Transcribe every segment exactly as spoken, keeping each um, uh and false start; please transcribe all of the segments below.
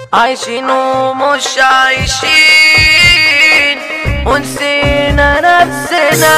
عايشين ومش عايشين ونسينا نفسنا.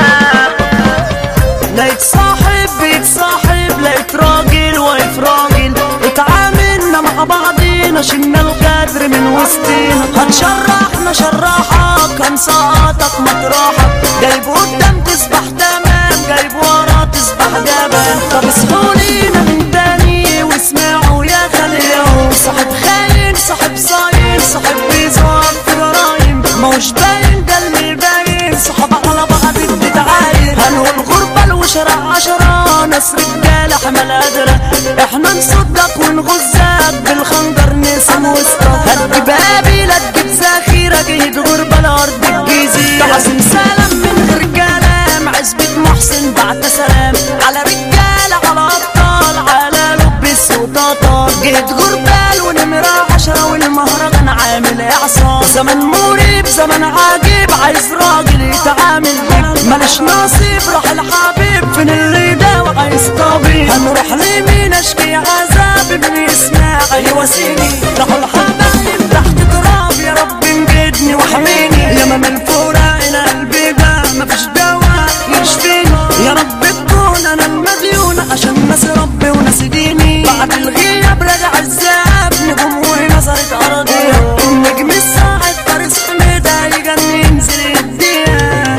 لقيت صاحب بيتصاحب، لقيت راجل واقف راجل، اتعاملنا مع بعضينا شلنا الغدر من وسطينا. هنشرحنا شرحك هنسقطك مطرحك، جايب قدام تسبح تمام جايب ورا تسبح جبل. طب اصحوا لينا من تاني واسمعوا يا خليهم، صاحب خاين صاحب صايم صاحب بيزور في جرايم، موش باين ده اللي باين صحاب على بعض بتتعاير. هنقول غربة وشرع عشرة ناس رجالة حمل قادرة، احنا نصدق ونغزك بالخنجر نسم وسطك. هتجيب بابي لا تجيب ذخيرة جهد غربة لأرض الجزيرة. تعزم سلام من غير كلام عزبة محسن بعت سلام على رجالة على أبطال على لبس وطاطا. جهد غربال ونمرة عشرة والمهرجان عامل إعصار. زمن مريب زمن عجيب عايز راجل يتعامل بيك، مالش نصيب راح الحبيب فين اللي يداوي عايز طبيب. هنروح لمين اشكي عذاب ابن اسماعيل يواسيني، راحوا الحبايب تحت تراب يا رب انجدني واحميني. يا ما من فراقنا قلبي ده مفيش دواء يشفيني، يا رب تكون انا المديون عشان ناس ربي وناس ديني. بعد الغياب راجع الذهب نجوم ونظرت اراضيها، النجم الساعد فارس حميدة يجني ينزل يديها.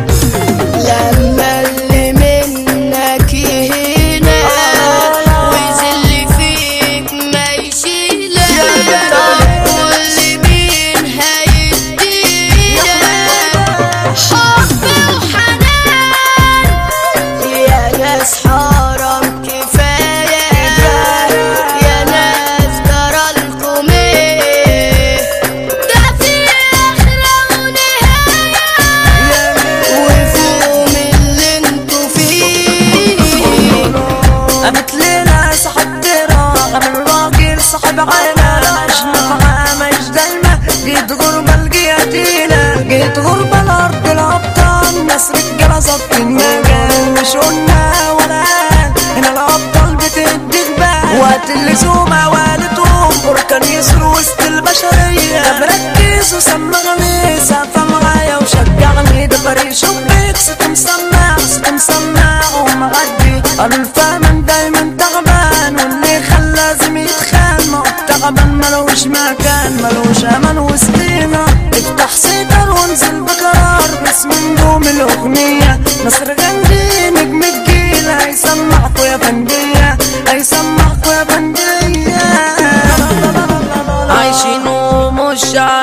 لما اللي منك يهينا ويذل فيك ما يشيلك، واللي مين هيدينا حب وحنان. يا ناس حرام كفاية، يا ناس جرالكم ايه، ده في آخرة ونهاية وفوق من اللي انتوا فيه. قامت ليلة صاحب دراع من راجل صاحب عيلة، مش نافعة مش دايمة جيت غربة الجياتيلة. جيت غربة الأرض الأبطال ناس رجالة ظبط المجال، مش قلنا ولا قال هنا الأبطال بتدي جبال. وقت اللزومة والدهم بركان يسروا وسط البشرية. طب ركز وسمع غني سقفة معايا وشجعني، ده فريق شبيك ست مسمع ست مسمع ومعدي. قالوا الفهمان دايما تعبان واللي خلى لازم يتخان، ما هو التعبان ملوش مكان ملوش امان وسطينا. افتح سيطر وانزل بقرار باسم نجوم الاغنية، نصر غندي نجم الجيل هيسمعكوا يا فندية هيسمعكوا يا فندية. عايشين ومش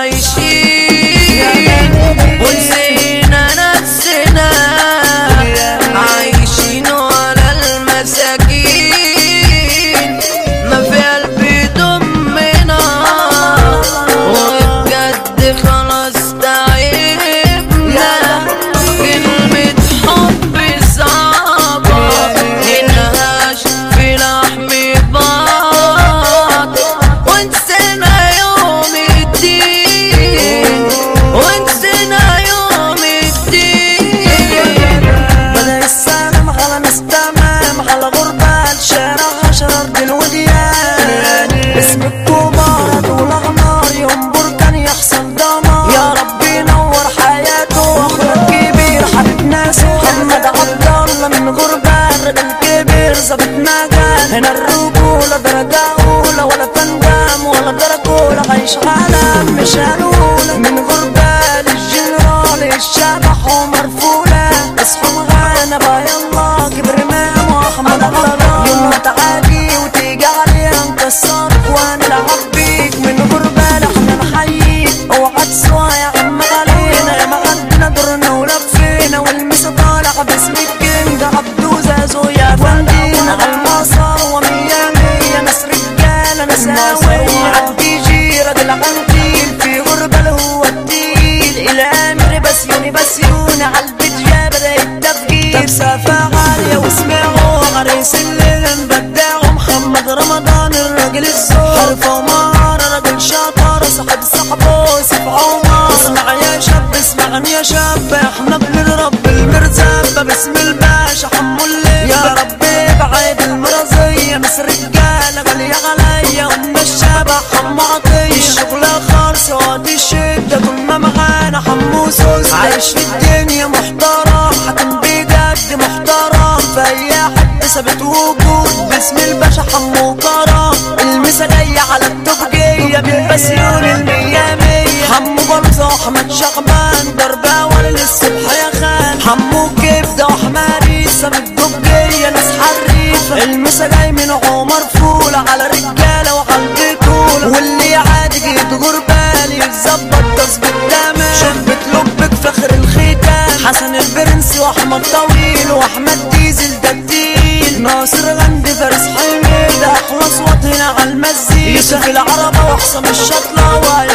عايشين ونسينا نفسنا، عايشين على المساكين ما في قلبي دمنا، وبجد خلاص تعبنا. كلمة حب صعبة ننهاش في لحم بعض، ونسينا يوم الدين ونسينا يوم الدين. بدأ السلام على ناس تمام على غربة الشارع عشرة أرض الوديان. اسم الكبار دول أغنار يوم بركان يحصل دمار، يا رب ينور حياته أخونا الكبير حبيب ناسه محمد عبد الله من غربة الراجل كبير ظابط مجال. هنا الرجولة درجة أولى ولا فنجام ولا درجولة، عايش عالم مش هنقولة من غربة للجنرال الشبح ومرفولة. اصحوا معانا بقى يلا كبر امام واحمد الله، يوم ما تعادي وتيجي عليها نكسرك وهنلعب بيك. من غربة احنا نحييك اوعى تسوى يا عم علينا، يا ما عندنا دورنا ولفينا والمسا طالع باسم الكينج عبدو زازو يا فندينا. على المسار ومية مية ناس رجالة ناس هاوية، عالدي جي راجل عنتيل في غربة اللي هو التقيل. الامر بسيوني بسيوني عالبيت يا بدأ التفجير. طب سافة عالية واسمعوا عريس الليل نبدعوا محمد رمضان الراجل الزور، حرفة ومهارة راجل شاطر صاحب صاحبه سيف عمر. اسمع يا شاب اسمعني يا شاب احنا بنضرب المرزبة باسم الباشا حمو الليل. يا رب ابعد المرضية ناس رجالة غالية عليا ومن الشبح حمو عطية. بس وقت الشدة كنا معانا حمو سوسة. عايش في الدنيا محترم حاكم بجد محترم في اي حد ثابت وجود باسم الباشا حمو كرم. المسا جاية على التوبجية من بسيون المية مية. حمو بلطة واحمد شعبان ضربة ولا للصبح يا خان. حمو كبدة واحمد عيسى من الدوبجية ناس حريفة. المسا جاي من عمر فولة على رجالة وعلى البطولة. واللي عادي جيت غربالي يتظبط تظبيط تمام. شبت لبك فخر الختام حسن البرنس واحمد طويل واحمد ديزل ده التقيل. ناصر غندي فارس حميد احلى اصوات هنا على المزيكا. يوسف العربة وحسام الشطلة